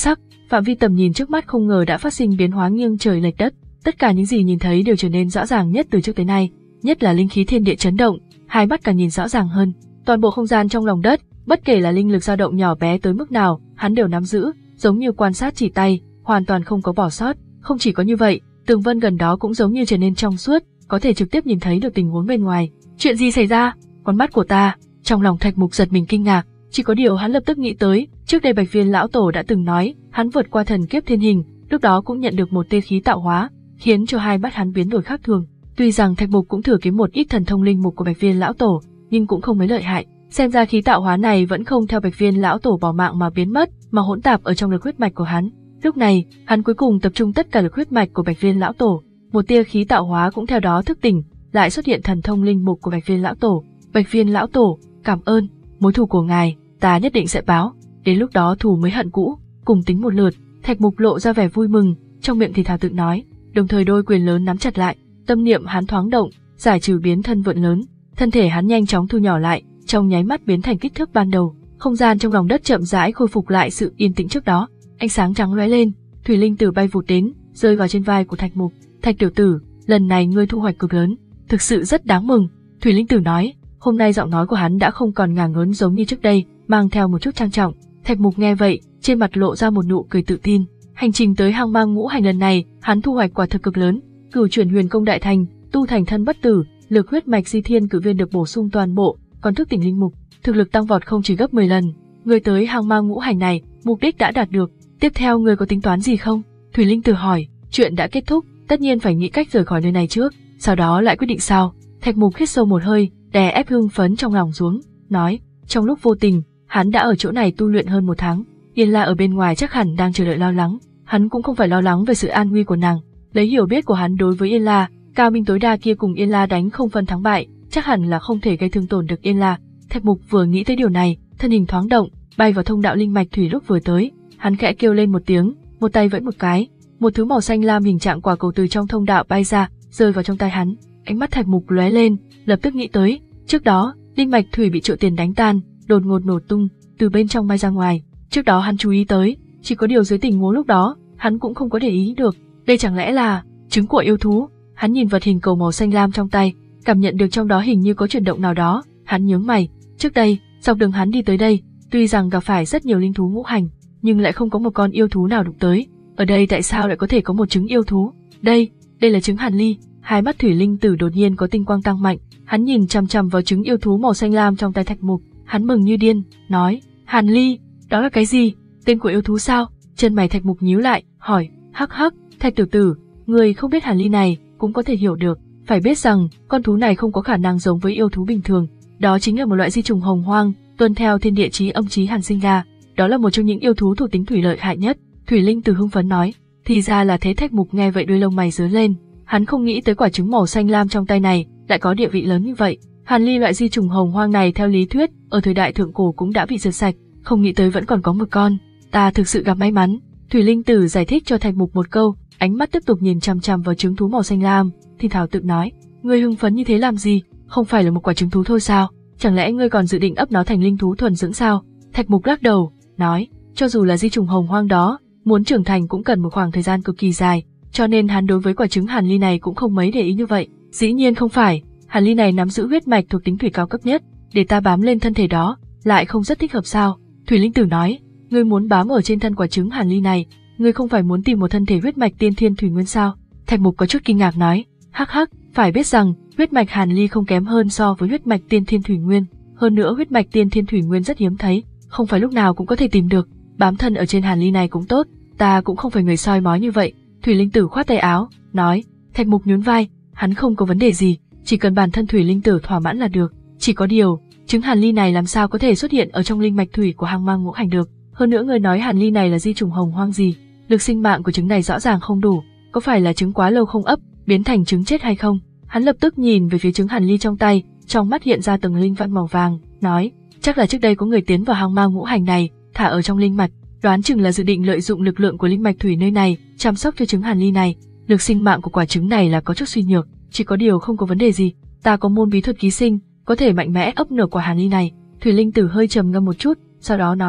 phạm vi tầm nhìn trước mắt không ngờ đã phát sinh biến hóa nghiêng trời lệch đất. Tất cả những gì nhìn thấy đều trở nên rõ ràng nhất từ trước tới nay, nhất là linh khí thiên địa chấn động, hai mắt càng nhìn rõ ràng hơn. Toàn bộ không gian trong lòng đất, bất kể là linh lực dao động nhỏ bé tới mức nào, hắn đều nắm giữ, giống như quan sát chỉ tay, hoàn toàn không có bỏ sót. Không chỉ có như vậy, tường vân gần đó cũng giống như trở nên trong suốt, có thể trực tiếp nhìn thấy được tình huống bên ngoài. Chuyện gì xảy ra? Con mắt của ta. Trong lòng Thạch Mục giật mình kinh ngạc, chỉ có điều hắn lập tức nghĩ tới, trước đây Bạch Viên lão tổ đã từng nói, hắn vượt qua thần kiếp thiên hình, lúc đó cũng nhận được một tia khí tạo hóa, khiến cho hai mắt hắn biến đổi khác thường. Tuy rằng Thạch Mục cũng thử kiếm một ít thần thông linh mục của Bạch Viên lão tổ, nhưng cũng không mấy lợi hại. Xem ra khí tạo hóa này vẫn không theo Bạch Viên lão tổ bỏ mạng mà biến mất, mà hỗn tạp ở trong lực huyết mạch của hắn. Lúc này, hắn cuối cùng tập trung tất cả lực huyết mạch của Bạch Viên lão tổ, một tia khí tạo hóa cũng theo đó thức tỉnh, lại xuất hiện thần thông linh mục của Bạch Viên lão tổ. Bạch Viên lão tổ, cảm ơn, mối thù của ngài, ta nhất định sẽ báo, đến lúc đó thù mới hận cũ, cùng tính một lượt. Thạch Mục lộ ra vẻ vui mừng, trong miệng thì thào tự nói, đồng thời đôi quyền lớn nắm chặt lại, tâm niệm hắn thoáng động, giải trừ biến thân vượn lớn, thân thể hắn nhanh chóng thu nhỏ lại, trong nháy mắt biến thành kích thước ban đầu. Không gian trong lòng đất chậm rãi khôi phục lại sự yên tĩnh trước đó, ánh sáng trắng lóe lên, thủy linh tử bay vụt đến, rơi vào trên vai của Thạch Mục. Thạch tiểu tử, lần này ngươi thu hoạch cực lớn, thực sự rất đáng mừng. Thủy linh tử nói, hôm nay giọng nói của hắn đã không còn ngả ngớn giống như trước đây, mang theo một chút trang trọng. Thạch Mục nghe vậy, trên mặt lộ ra một nụ cười tự tin. Hành trình tới hang mang ngũ hành lần này, hắn thu hoạch quả thực cực lớn, cửu chuyển huyền công đại thành, tu thành thân bất tử, lực huyết mạch di thiên cử viên được bổ sung toàn bộ, còn thức tỉnh linh mục, thực lực tăng vọt không chỉ gấp mười lần. Người tới hang mang ngũ hành này, mục đích đã đạt được, tiếp theo người có tính toán gì không? Thủy linh tử hỏi. Chuyện đã kết thúc, tất nhiên phải nghĩ cách rời khỏi nơi này trước, sau đó lại quyết định sao. Thạch Mục hít sâu một hơi, đè ép hưng phấn trong lòng xuống, nói, trong lúc vô tình, hắn đã ở chỗ này tu luyện hơn một tháng, Yên La ở bên ngoài chắc hẳn đang chờ đợi lo lắng, hắn cũng không phải lo lắng về sự an nguy của nàng. Lấy hiểu biết của hắn đối với Yên La, cao minh tối đa kia cùng Yên La đánh không phân thắng bại, chắc hẳn là không thể gây thương tổn được Yên La. Thạch Mục vừa nghĩ tới điều này, thân hình thoáng động, bay vào thông đạo linh mạch thủy. Lúc vừa tới, hắn khẽ kêu lên một tiếng, một tay vẫy một cái, một thứ màu xanh lam hình trạng quả cầu từ trong thông đạo bay ra, rơi vào trong tay hắn. Ánh mắt Thạch Mục lóe lên, lập tức nghĩ tới, trước đó, linh mạch thủy bị Triệu Tiền đánh tan, đột ngột nổ tung, từ bên trong bay ra ngoài. Trước đó hắn chú ý tới, chỉ có điều dưới tình huống lúc đó, hắn cũng không có để ý được. Đây chẳng lẽ là trứng của yêu thú? Hắn nhìn vật hình cầu màu xanh lam trong tay, cảm nhận được trong đó hình như có chuyển động nào đó. Hắn nhướng mày. Trước đây, dọc đường hắn đi tới đây, tuy rằng gặp phải rất nhiều linh thú ngũ hành, nhưng lại không có một con yêu thú nào đụng tới. Ở đây tại sao lại có thể có một trứng yêu thú? Đây, đây là trứng Hàn Ly. Hai mắt Thủy linh tử đột nhiên có tinh quang tăng mạnh, hắn nhìn chằm chằm vào trứng yêu thú màu xanh lam trong tay Thạch Mục, hắn mừng như điên, nói: Hàn Ly, đó là cái gì? Tên của yêu thú sao? Chân mày Thạch Mục nhíu lại, hỏi: Hắc hắc, Thạch tiểu tử, người không biết Hàn Ly này cũng có thể hiểu được. Phải biết rằng con thú này không có khả năng giống với yêu thú bình thường, đó chính là một loại di trùng hồng hoang, tuân theo thiên địa chí âm chí hàn sinh ra. Đó là một trong những yêu thú thuộc tính thủy lợi hại nhất. Thủy linh tử hưng phấn nói. Thì ra là thế. Thạch Mục nghe vậy đuôi lông mày rớn lên, hắn không nghĩ tới quả trứng màu xanh lam trong tay này lại có địa vị lớn như vậy. Hàn Ly loại di trùng hồng hoang này theo lý thuyết ở thời đại thượng cổ cũng đã bị diệt sạch, không nghĩ tới vẫn còn có một con. Ta thực sự gặp may mắn. Thủy linh tử giải thích cho Thạch Mục một câu, ánh mắt tiếp tục nhìn chằm chằm vào trứng thú màu xanh lam, thì thảo tự nói: Ngươi hưng phấn như thế làm gì? Không phải là một quả trứng thú thôi sao? Chẳng lẽ ngươi còn dự định ấp nó thành linh thú thuần dưỡng sao? Thạch Mục lắc đầu, nói: Cho dù là di trùng hồng hoang đó, muốn trưởng thành cũng cần một khoảng thời gian cực kỳ dài, cho nên hắn đối với quả trứng Hàn Ly này cũng không mấy để ý như vậy. Dĩ nhiên không phải, Hàn Ly này nắm giữ huyết mạch thuộc tính thủy cao cấp nhất, để ta bám lên thân thể đó, lại không rất thích hợp sao? Thủy linh tử nói: Ngươi muốn bám ở trên thân quả trứng Hàn Ly này, ngươi không phải muốn tìm một thân thể huyết mạch tiên thiên thủy nguyên sao? Thạch Mục có chút kinh ngạc nói: Hắc hắc, phải biết rằng huyết mạch Hàn Ly không kém hơn so với huyết mạch tiên thiên thủy nguyên, hơn nữa huyết mạch tiên thiên thủy nguyên rất hiếm thấy, không phải lúc nào cũng có thể tìm được. Bám thân ở trên Hàn Ly này cũng tốt, ta cũng không phải người soi mói như vậy. Thủy linh tử khoát tay áo, nói. Thạch Mục nhún vai, hắn không có vấn đề gì, chỉ cần bản thân Thủy linh tử thỏa mãn là được. Chỉ có điều, trứng Hàn Ly này làm sao có thể xuất hiện ở trong linh mạch thủy của hang mang ngũ hành được? Hơn nữa người nói Hàn Ly này là di trùng hồng hoang gì? Lực sinh mạng của trứng này rõ ràng không đủ, có phải là trứng quá lâu không ấp, biến thành trứng chết hay không? Hắn lập tức nhìn về phía trứng Hàn Ly trong tay, trong mắt hiện ra từng linh văn màu vàng, nói: Chắc là trước đây có người tiến vào hang mang ngũ hành này, thả ở trong linh mạch, đoán chừng là dự định lợi dụng lực lượng của linh mạch thủy nơi này, chăm sóc cho trứng Hàn Ly này. Lực sinh mạng của quả trứng này là có chút suy nhược, chỉ có điều không có vấn đề gì, ta có môn bí thuật ký sinh, có thể mạnh mẽ ấp nở quả Hàn Ly này. Thủy linh tử hơi trầm ngâm một chút, sau đó nói: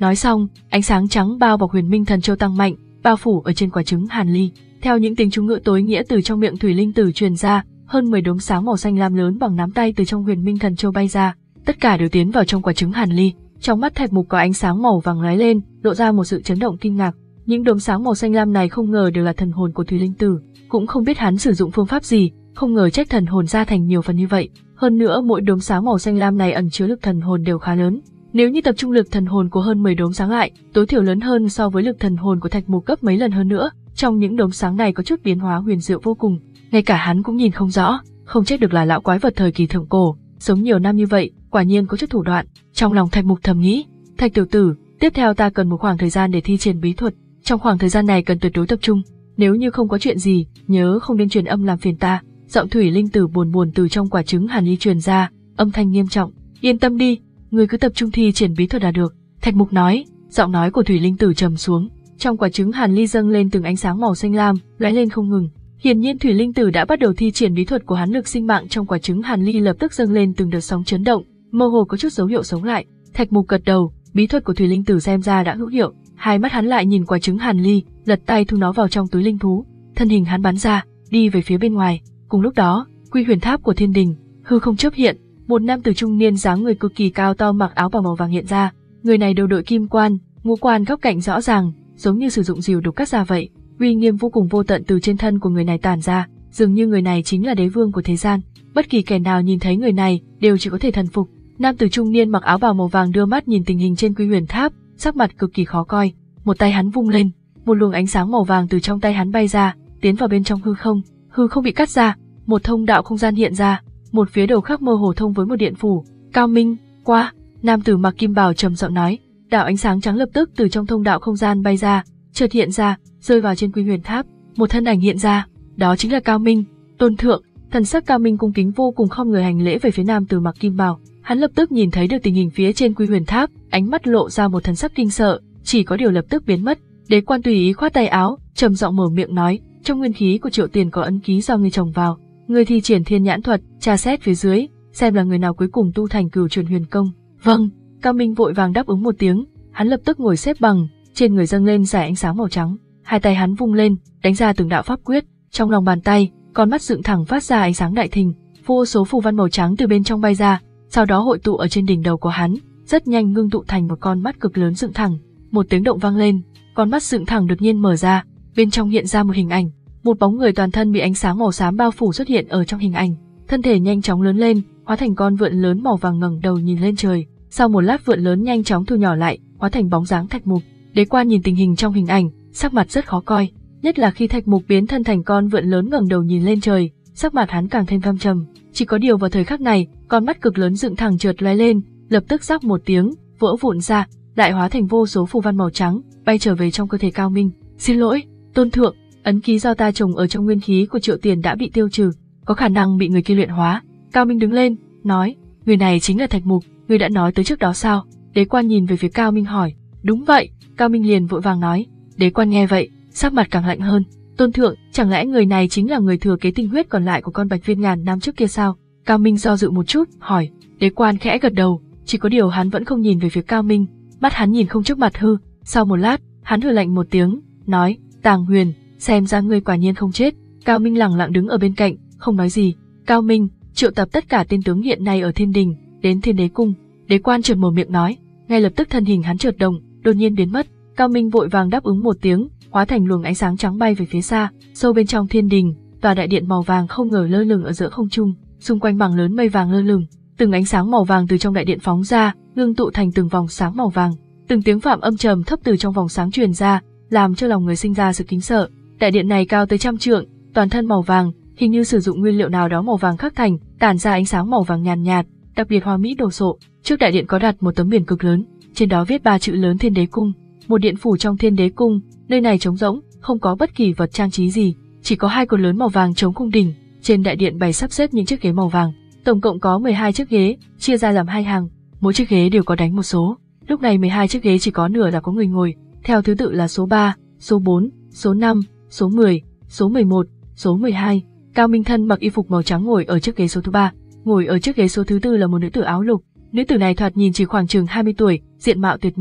Nói xong, ánh sáng trắng bao bọc Huyền Minh Thần Châu tăng mạnh, bao phủ ở trên quả trứng hàn ly. Theo những tiếng chú ngữ tối nghĩa từ trong miệng Thủy Linh Tử truyền ra, hơn mười đốm sáng màu xanh lam lớn bằng nắm tay từ trong Huyền Minh Thần Châu bay ra, tất cả đều tiến vào trong quả trứng hàn ly. Trong mắt Thạch Mục có ánh sáng màu vàng lóe lên, lộ ra một sự chấn động kinh ngạc. Những đốm sáng màu xanh lam này không ngờ đều là thần hồn của Thủy Linh Tử, cũng không biết hắn sử dụng phương pháp gì, không ngờ trách thần hồn ra thành nhiều phần như vậy. Hơn nữa mỗi đốm sáng màu xanh lam này ẩn chứa lực thần hồn đều khá lớn. Nếu như tập trung lực thần hồn của hơn mười đốm sáng lại, tối thiểu lớn hơn so với lực thần hồn của Thạch Mục gấp mấy lần hơn nữa. Trong những đốm sáng này có chút biến hóa huyền diệu vô cùng, ngay cả hắn cũng nhìn không rõ, không trách được là lão quái vật thời kỳ thượng cổ, sống nhiều năm như vậy, quả nhiên có chút thủ đoạn. Trong lòng Thạch Mục thầm nghĩ, Thạch tiểu tử, tiếp theo ta cần một khoảng thời gian để thi triển bí thuật, trong khoảng thời gian này cần tuyệt đối tập trung, nếu như không có chuyện gì, nhớ không nên truyền âm làm phiền ta. Giọng Thủy Linh Tử buồn buồn từ trong quả trứng hàn ly truyền ra, âm thanh nghiêm trọng. Yên tâm đi, ngươi cứ tập trung thi triển bí thuật là được. Thạch Mục nói. Giọng nói của Thủy Linh Tử trầm xuống. Trong quả trứng hàn ly dâng lên từng ánh sáng màu xanh lam, lóe lên không ngừng. Hiển nhiên Thủy Linh Tử đã bắt đầu thi triển bí thuật của hắn, lực sinh mạng trong quả trứng hàn ly lập tức dâng lên từng đợt sóng chấn động, mơ hồ có chút dấu hiệu sống lại. Thạch Mục gật đầu, bí thuật của Thủy Linh Tử xem ra đã hữu hiệu. Hai mắt hắn lại nhìn quả trứng hàn ly, lật tay thu nó vào trong túi linh thú. Thân hình hắn bắn ra, đi về phía bên ngoài. Cùng lúc đó, Quy Huyền Tháp của Thiên Đình, hư không chớp hiện, một nam tử trung niên dáng người cực kỳ cao to mặc áo bào màu vàng hiện ra. Người này đầu đội kim quan, ngũ quan góc cạnh rõ ràng, giống như sử dụng rìu đục cắt ra vậy. Uy nghiêm vô cùng vô tận từ trên thân của người này tản ra, dường như người này chính là đế vương của thế gian. Bất kỳ kẻ nào nhìn thấy người này đều chỉ có thể thần phục. Nam tử trung niên mặc áo bào màu vàng đưa mắt nhìn tình hình trên Quy Huyền Tháp, sắc mặt cực kỳ khó coi. Một tay hắn vung lên, một luồng ánh sáng màu vàng từ trong tay hắn bay ra, tiến vào bên trong hư không. Hư không bị cắt ra, một thông đạo không gian hiện ra, một phía đầu khác mơ hồ thông với một điện phủ. Cao Minh, qua. Nam tử mặc kim bào trầm giọng nói. Đạo ánh sáng trắng lập tức từ trong thông đạo không gian bay ra, chợt hiện ra, rơi vào trên Quy Huyền Tháp. Một thân ảnh hiện ra, đó chính là Cao Minh. Tôn thượng. Thần sắc Cao Minh cung kính vô cùng, khom người hành lễ về phía nam tử mặc kim bào. Hắn lập tức nhìn thấy được tình hình phía trên Quy Huyền Tháp, ánh mắt lộ ra một thần sắc kinh sợ, chỉ có điều lập tức biến mất. Đế Quan tùy ý khoát tay áo, trầm giọng mở miệng nói, trong nguyên khí của Triệu Tiền có ấn ký do ngươi trồng vào, ngươi thi triển thiên nhãn thuật, tra xét phía dưới, xem là người nào cuối cùng tu thành cửu truyền huyền công. Vâng. Cao Minh vội vàng đáp ứng một tiếng, hắn lập tức ngồi xếp bằng, trên người dâng lên dải ánh sáng màu trắng, hai tay hắn vung lên, đánh ra từng đạo pháp quyết, trong lòng bàn tay, con mắt dựng thẳng phát ra ánh sáng đại thịnh, vô số phù văn màu trắng từ bên trong bay ra, sau đó hội tụ ở trên đỉnh đầu của hắn, rất nhanh ngưng tụ thành một con mắt cực lớn dựng thẳng. Một tiếng động vang lên, con mắt dựng thẳng đột nhiên mở ra, bên trong hiện ra một hình ảnh, một bóng người toàn thân bị ánh sáng màu xám bao phủ xuất hiện ở trong hình ảnh, thân thể nhanh chóng lớn lên, hóa thành con vượn lớn màu vàng ngẩng đầu nhìn lên trời. Sau một lát vượn lớn nhanh chóng thu nhỏ lại, hóa thành bóng dáng Thạch Mục. Đế Quan nhìn tình hình trong hình ảnh, sắc mặt rất khó coi, nhất là khi Thạch Mục biến thân thành con vượn lớn ngẩng đầu nhìn lên trời, sắc mặt hắn càng thêm căm trầm. Chỉ có điều vào thời khắc này, con mắt cực lớn dựng thẳng chợt lóe lên, lập tức rắc một tiếng, vỡ vụn ra, lại hóa thành vô số phù văn màu trắng, bay trở về trong cơ thể Cao Minh. Xin lỗi, tôn thượng, ấn ký do ta trồng ở trong nguyên khí của Triệu Tiền đã bị tiêu trừ, có khả năng bị người kia luyện hóa. Cao Minh đứng lên, nói, người này chính là Thạch Mục, người đã nói tới trước đó sao? Đế Quan nhìn về phía Cao Minh hỏi. Đúng vậy. Cao Minh liền vội vàng nói. Đế Quan nghe vậy, sắc mặt càng lạnh hơn. Tôn thượng, chẳng lẽ người này chính là người thừa kế tinh huyết còn lại của con Bạch Viên ngàn năm trước kia sao? Cao Minh do dự một chút, hỏi. Đế Quan khẽ gật đầu, chỉ có điều hắn vẫn không nhìn về phía Cao Minh, mắt hắn nhìn không trước mặt hư. Sau một lát, hắn hừ lạnh một tiếng, nói, Tàng Huyền, xem ra ngươi quả nhiên không chết. Cao Minh lặng lặng đứng ở bên cạnh, không nói gì. Cao Minh, triệu tập tất cả tên tướng hiện nay ở Thiên Đình, đến Thiên Đế Cung. Đế Quan chợt mở miệng nói, ngay lập tức thân hình hắn chợt động, đột nhiên biến mất. Cao Minh vội vàng đáp ứng một tiếng, hóa thành luồng ánh sáng trắng bay về phía xa, sâu bên trong Thiên Đình, tòa đại điện màu vàng không ngờ lơ lửng ở giữa không trung, xung quanh mảng lớn mây vàng lơ lửng, từng ánh sáng màu vàng từ trong đại điện phóng ra, ngưng tụ thành từng vòng sáng màu vàng, từng tiếng phạm âm trầm thấp từ trong vòng sáng truyền ra, làm cho lòng người sinh ra sự kính sợ. Đại điện này cao tới trăm trượng, toàn thân màu vàng, hình như sử dụng nguyên liệu nào đó màu vàng khắc thành, tản ra ánh sáng màu vàng nhàn nhạt, đặc biệt hoa mỹ đồ sộ. Trước đại điện có đặt một tấm biển cực lớn, trên đó viết ba chữ lớn Thiên Đế Cung. Một điện phủ trong Thiên Đế Cung, nơi này trống rỗng, không có bất kỳ vật trang trí gì, chỉ có hai cột lớn màu vàng chống cung đỉnh. Trên đại điện bày sắp xếp những chiếc ghế màu vàng, tổng cộng có mười hai chiếc ghế, chia ra làm hai hàng, mỗi chiếc ghế đều có đánh một số. Lúc này mười hai chiếc ghế chỉ có nửa là có người ngồi, theo thứ tự là số ba, số bốn, số năm, số mười, số mười một, số mười hai. Cao Minh thân mặc y phục màu trắng ngồi ở chiếc ghế số thứ ba, ngồi ở chiếc ghế số thứ tư là một nữ tử áo lục. Nữ tử này thoạt nhìn chỉ khoảng chừng hai mươi tuổi, diện mạo tuyệt mỹ,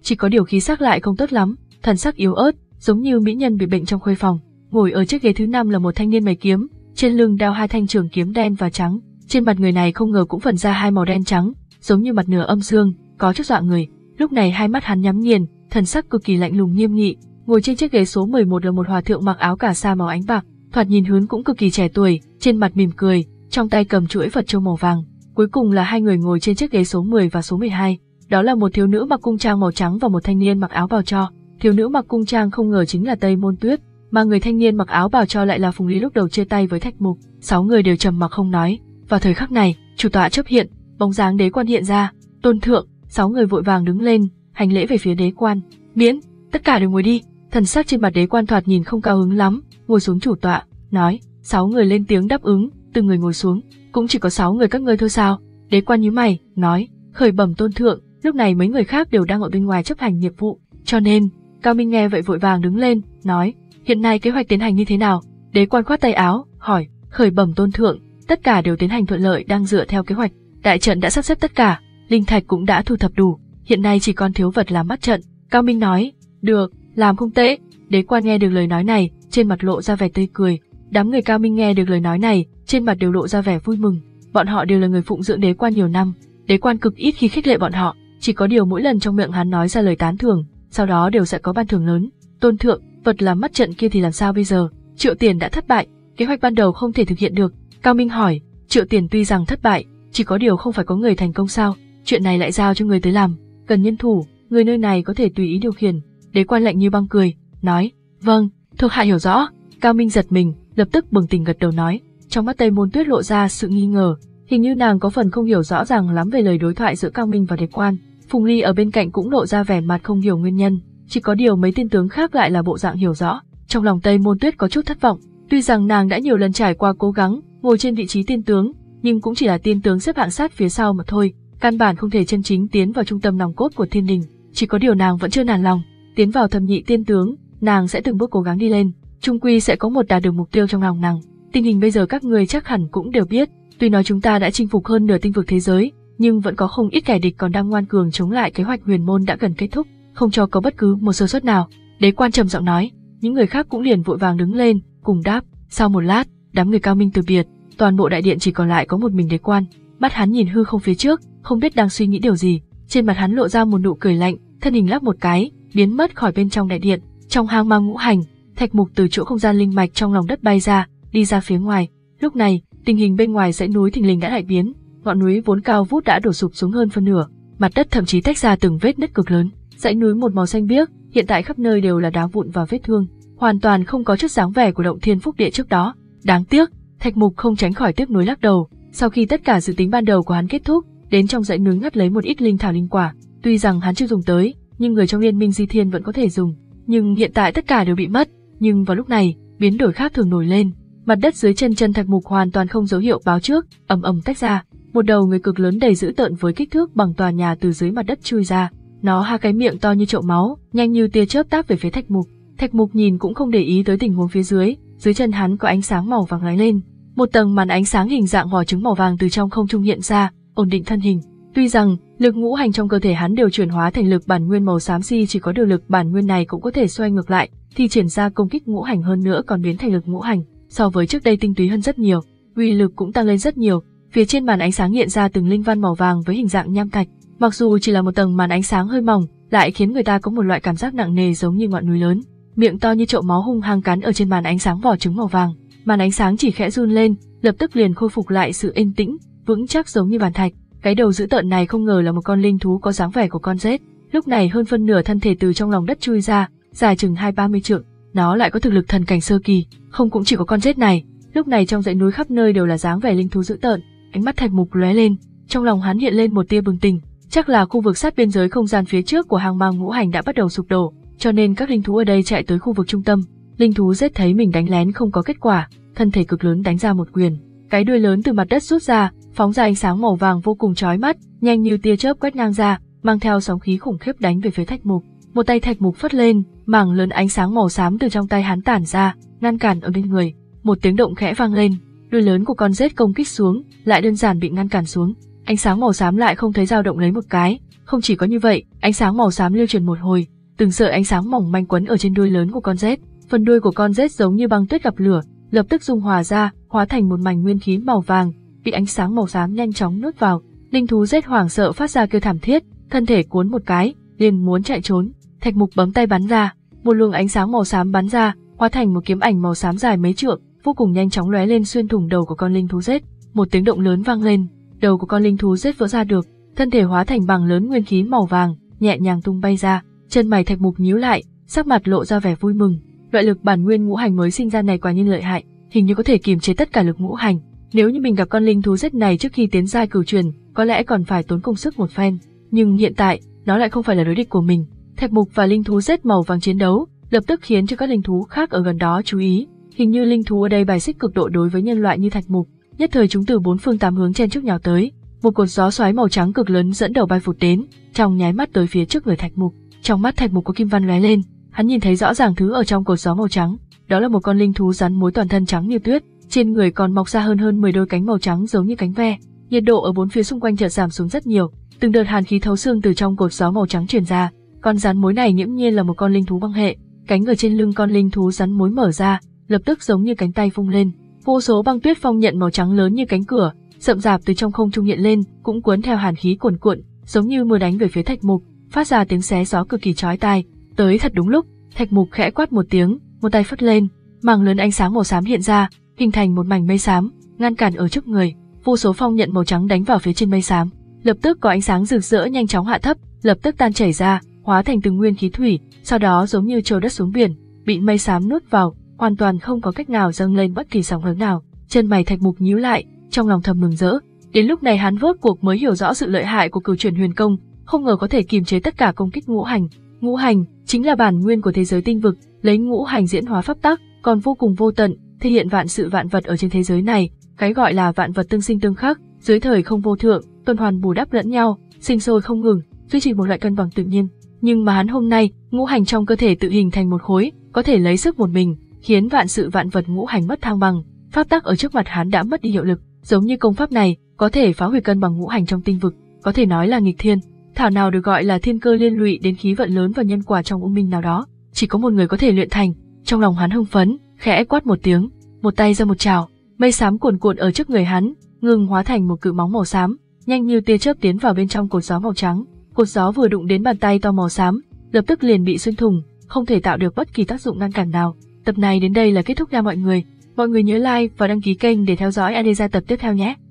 chỉ có điều khí sắc lại không tốt lắm, thần sắc yếu ớt, giống như mỹ nhân bị bệnh trong khuê phòng. Ngồi ở chiếc ghế thứ năm là một thanh niên mày kiếm, trên lưng đeo hai thanh trường kiếm đen và trắng, trên mặt người này không ngờ cũng phần ra hai màu đen trắng, giống như mặt nửa âm dương, có chút dọa người. Lúc này hai mắt hắn nhắm nghiền, thần sắc cực kỳ lạnh lùng nghiêm nghị. Ngồi trên chiếc ghế số mười một là một hòa thượng mặc áo cà sa màu ánh bạc, thoạt nhìn hướng cũng cực kỳ trẻ tuổi, trên mặt mỉm cười, trong tay cầm chuỗi Phật châu màu vàng. Cuối cùng là hai người ngồi trên chiếc ghế số mười và số mười hai, đó là một thiếu nữ mặc cung trang màu trắng và một thanh niên mặc áo bào cho. Thiếu nữ mặc cung trang không ngờ chính là Tây Môn Tuyết, mà người thanh niên mặc áo bào cho lại là Phùng Ly lúc đầu chia tay với Thạch Mục. Sáu người đều trầm mặc không nói. Vào thời khắc này, chủ tọa chớp hiện, bóng dáng đế quan hiện ra. Tôn thượng, sáu người vội vàng đứng lên, hành lễ về phía đế quan. Miễn, tất cả đều ngồi đi. Thần sắc trên mặt đế quan thoạt nhìn không cao hứng lắm, ngồi xuống chủ tọa, nói. Sáu người lên tiếng đáp ứng, từng người ngồi xuống. Cũng chỉ có sáu người các ngươi thôi sao? Đế quan nhíu mày, nói. Khởi bẩm tôn thượng, lúc này mấy người khác đều đang ở bên ngoài chấp hành nhiệm vụ, cho nên. Cao Minh nghe vậy vội vàng đứng lên, nói. Hiện nay kế hoạch tiến hành như thế nào? Đế quan khoát tay áo, hỏi. Khởi bẩm tôn thượng, tất cả đều tiến hành thuận lợi, đang dựa theo kế hoạch. Đại trận đã sắp xếp tất cả, linh thạch cũng đã thu thập đủ, hiện nay chỉ còn thiếu vật làm mắt trận. Cao Minh nói. Được, làm không tệ. Đế quan nghe được lời nói này, trên mặt lộ ra vẻ tươi cười. Đám người Cao Minh nghe được lời nói này, trên mặt đều lộ ra vẻ vui mừng. Bọn họ đều là người phụng dưỡng đế quan nhiều năm, đế quan cực ít khi khích lệ bọn họ, chỉ có điều mỗi lần trong miệng hắn nói ra lời tán thưởng, sau đó đều sẽ có ban thưởng lớn. Tôn thượng, vật làm mắt trận kia thì làm sao bây giờ? Triệu Tiền đã thất bại, kế hoạch ban đầu không thể thực hiện được. Cao Minh hỏi. Triệu Tiền tuy rằng thất bại, chỉ có điều không phải có người thành công sao? Chuyện này lại giao cho người tới làm, cần nhân thủ, người nơi này có thể tùy ý điều khiển. Đế quan lạnh như băng cười, nói. Vâng, thuộc hạ hiểu rõ. Cao Minh giật mình, lập tức bừng tỉnh gật đầu nói. Trong mắt Tây Môn Tuyết lộ ra sự nghi ngờ, hình như nàng có phần không hiểu rõ ràng lắm về lời đối thoại giữa Cao Minh và đế quan. Phùng Ly ở bên cạnh cũng lộ ra vẻ mặt không hiểu nguyên nhân, chỉ có điều mấy tên tướng khác lại là bộ dạng hiểu rõ. Trong lòng Tây Môn Tuyết có chút thất vọng, tuy rằng nàng đã nhiều lần trải qua cố gắng ngồi trên vị trí tiên tướng, nhưng cũng chỉ là tiên tướng xếp hạng sát phía sau mà thôi, căn bản không thể chân chính tiến vào trung tâm nòng cốt của thiên đình. Chỉ có điều nàng vẫn chưa nản lòng, tiến vào thập nhị tiên tướng, nàng sẽ từng bước cố gắng đi lên, chung quy sẽ có một đạt được mục tiêu trong lòng nàng. Tình hình bây giờ các người chắc hẳn cũng đều biết, tuy nói chúng ta đã chinh phục hơn nửa tinh vực thế giới, nhưng vẫn có không ít kẻ địch còn đang ngoan cường chống lại kế hoạch huyền môn đã gần kết thúc, không cho có bất cứ một sơ suất nào. Đế quan trầm giọng nói. Những người khác cũng liền vội vàng đứng lên, cùng đáp. Sau một lát, đám người Cao Minh từ biệt, toàn bộ đại điện chỉ còn lại có một mình đế quan. Mắt hắn nhìn hư không phía trước, không biết đang suy nghĩ điều gì. Trên mặt hắn lộ ra một nụ cười lạnh, thân hình lắc một cái, biến mất khỏi bên trong đại điện. Trong hang mang ngũ hành, Thạch Mục từ chỗ không gian linh mạch trong lòng đất bay ra, đi ra phía ngoài. Lúc này, tình hình bên ngoài dãy núi thình lình đã đại biến, ngọn núi vốn cao vút đã đổ sụp xuống hơn phân nửa, mặt đất thậm chí tách ra từng vết nứt cực lớn. Dãy núi một màu xanh biếc, hiện tại khắp nơi đều là đá vụn và vết thương, hoàn toàn không có chút dáng vẻ của động thiên phúc địa trước đó. Đáng tiếc, Thạch Mục không tránh khỏi tiếc nuối lắc đầu. Sau khi tất cả dự tính ban đầu của hắn kết thúc, đến trong dãy núi ngắt lấy một ít linh thảo linh quả. Tuy rằng hắn chưa dùng tới, nhưng người trong Liên Minh Di Thiên vẫn có thể dùng. Nhưng hiện tại tất cả đều bị mất. Nhưng vào lúc này, biến đổi khác thường nổi lên. Mặt đất dưới chân chân Thạch Mục hoàn toàn không dấu hiệu báo trước, ầm ầm tách ra. Một đầu người cực lớn đầy dữ tợn với kích thước bằng tòa nhà từ dưới mặt đất chui ra. Nó hai cái miệng to như chậu máu, nhanh như tia chớp táp về phía Thạch Mục. Thạch Mục nhìn cũng không để ý tới tình huống phía dưới, dưới chân hắn có ánh sáng màu vàng lóe lên. Một tầng màn ánh sáng hình dạng vỏ trứng màu vàng từ trong không trung hiện ra, ổn định thân hình. Tuy rằng lực ngũ hành trong cơ thể hắn đều chuyển hóa thành lực bản nguyên màu xám xi, chỉ có điều lực bản nguyên này cũng có thể xoay ngược lại, thì triển ra công kích ngũ hành, hơn nữa còn biến thành lực ngũ hành, so với trước đây tinh túy hơn rất nhiều, uy lực cũng tăng lên rất nhiều. Phía trên màn ánh sáng hiện ra từng linh văn màu vàng với hình dạng nham thạch, mặc dù chỉ là một tầng màn ánh sáng hơi mỏng, lại khiến người ta có một loại cảm giác nặng nề giống như ngọn núi lớn. Miệng to như chậu máu hung hăng cắn ở trên màn ánh sáng vỏ trứng màu vàng. Màn ánh sáng chỉ khẽ run lên, lập tức liền khôi phục lại sự yên tĩnh, vững chắc giống như bàn thạch. Cái đầu dữ tợn này không ngờ là một con linh thú có dáng vẻ của con rết. Lúc này hơn phân nửa thân thể từ trong lòng đất chui ra, dài chừng hai ba mươi trượng. Nó lại có thực lực thần cảnh sơ kỳ, không cũng chỉ có con rết này. Lúc này trong dãy núi khắp nơi đều là dáng vẻ linh thú dữ tợn. Ánh mắt Thạch Mục lóe lên, trong lòng hắn hiện lên một tia bừng tỉnh. Chắc là khu vực sát biên giới không gian phía trước của hàng mang ngũ hành đã bắt đầu sụp đổ, cho nên các linh thú ở đây chạy tới khu vực trung tâm. Linh thú rết thấy mình đánh lén không có kết quả, thân thể cực lớn đánh ra một quyền. Cái đuôi lớn từ mặt đất rút ra, phóng ra ánh sáng màu vàng vô cùng chói mắt, nhanh như tia chớp quét ngang ra, mang theo sóng khí khủng khiếp đánh về phía Thạch Mục. Một tay Thạch Mục phất lên, mảng lớn ánh sáng màu xám từ trong tay hắn tản ra, ngăn cản ở bên người. Một tiếng động khẽ vang lên, đuôi lớn của con rết công kích xuống, lại đơn giản bị ngăn cản xuống. Ánh sáng màu xám lại không thấy dao động lấy một cái, Không chỉ có như vậy, ánh sáng màu xám lưu truyền một hồi, từng sợi ánh sáng mỏng manh quấn ở trên đuôi lớn của con rết. Phần đuôi của con rết giống như băng tuyết gặp lửa, lập tức dung hòa ra, hóa thành một mảnh nguyên khí màu vàng, bị ánh sáng màu xám nhanh chóng nuốt vào. Linh thú rết hoảng sợ phát ra kêu thảm thiết, thân thể cuốn một cái, liền muốn chạy trốn. Thạch Mục bấm tay bắn ra, một luồng ánh sáng màu xám bắn ra, hóa thành một kiếm ảnh màu xám dài mấy trượng, vô cùng nhanh chóng lóe lên xuyên thủng đầu của con linh thú rết. Một tiếng động lớn vang lên, đầu của con linh thú rết vỡ ra được, thân thể hóa thành bằng lớn nguyên khí màu vàng, nhẹ nhàng tung bay ra. Chân mày Thạch Mục nhíu lại, sắc mặt lộ ra vẻ vui mừng. Loại lực bản nguyên ngũ hành mới sinh ra này quả nhiên lợi hại, hình như có thể kiềm chế tất cả lực ngũ hành. Nếu như mình gặp con linh thú rết này trước khi tiến giai cửu truyền, có lẽ còn phải tốn công sức một phen, nhưng hiện tại, nó lại không phải là đối địch của mình. Thạch Mục và linh thú rết màu vàng chiến đấu, lập tức khiến cho các linh thú khác ở gần đó chú ý. Hình như linh thú ở đây bài xích cực độ đối với nhân loại như Thạch Mục, nhất thời chúng từ bốn phương tám hướng chen chúc nhào tới. Một cột gió xoáy màu trắng cực lớn dẫn đầu bay vụt đến, trong nháy mắt tới phía trước người Thạch Mục. Trong mắt Thạch Mục có kim văn lóe lên, hắn nhìn thấy rõ ràng thứ ở trong cột gió màu trắng, đó là một con linh thú rắn mối toàn thân trắng như tuyết, trên người còn mọc ra hơn hơn mười đôi cánh màu trắng giống như cánh ve. Nhiệt độ ở bốn phía xung quanh chợt giảm xuống rất nhiều, từng đợt hàn khí thấu xương từ trong cột gió màu trắng truyền ra. Con rắn mối này nghiễm nhiên là một con linh thú băng hệ, cánh ở trên lưng con linh thú rắn mối mở ra, lập tức giống như cánh tay vung lên, vô số băng tuyết phong nhận màu trắng lớn như cánh cửa, rậm rạp từ trong không trung hiện lên, cũng cuốn theo hàn khí cuồn cuộn, giống như mưa đánh về phía Thạch Mục, phát ra tiếng xé gió cực kỳ chói tai. Tới thật đúng lúc, Thạch Mục khẽ quát một tiếng, một tay phất lên, màng lớn ánh sáng màu xám hiện ra, hình thành một mảnh mây xám, ngăn cản ở trước người. Vô số phong nhận màu trắng đánh vào phía trên mây xám, lập tức có ánh sáng rực rỡ nhanh chóng hạ thấp, lập tức tan chảy ra, hóa thành từng nguyên khí thủy, sau đó giống như trôi đất xuống biển, bị mây xám nuốt vào, hoàn toàn không có cách nào dâng lên bất kỳ sóng lớn nào. Chân mày Thạch Mục nhíu lại, trong lòng thầm mừng rỡ. Đến lúc này hắn rốt cuộc mới hiểu rõ sự lợi hại của cửu chuyển huyền công, không ngờ có thể kiềm chế tất cả công kích ngũ hành. Ngũ hành chính là bản nguyên của thế giới tinh vực, lấy ngũ hành diễn hóa pháp tắc, còn vô cùng vô tận, thể hiện vạn sự vạn vật ở trên thế giới này. Cái gọi là vạn vật tương sinh tương khắc, dưới thời không vô thượng, tuần hoàn bù đắp lẫn nhau, sinh sôi không ngừng, duy trì một loại cân bằng tự nhiên. Nhưng mà hắn hôm nay, ngũ hành trong cơ thể tự hình thành một khối, có thể lấy sức một mình, khiến vạn sự vạn vật ngũ hành mất thăng bằng. Pháp tắc ở trước mặt hắn đã mất đi hiệu lực, giống như công pháp này, có thể phá hủy cân bằng ngũ hành trong tinh vực, có thể nói là nghịch thiên. Thảo nào được gọi là thiên cơ liên lụy đến khí vận lớn và nhân quả trong u minh nào đó, chỉ có một người có thể luyện thành. Trong lòng hắn hưng phấn, khẽ quát một tiếng, một tay ra một chảo, mây xám cuồn cuộn ở trước người hắn, ngừng hóa thành một cự móng màu xám, nhanh như tia chớp tiến vào bên trong cột gió màu trắng. Cột gió vừa đụng đến bàn tay to màu xám, lập tức liền bị xuyên thủng, không thể tạo được bất kỳ tác dụng ngăn cản nào. Tập này đến đây là kết thúc nha mọi người. Mọi người nhớ like và đăng ký kênh để theo dõi Adesa tập tiếp theo nhé.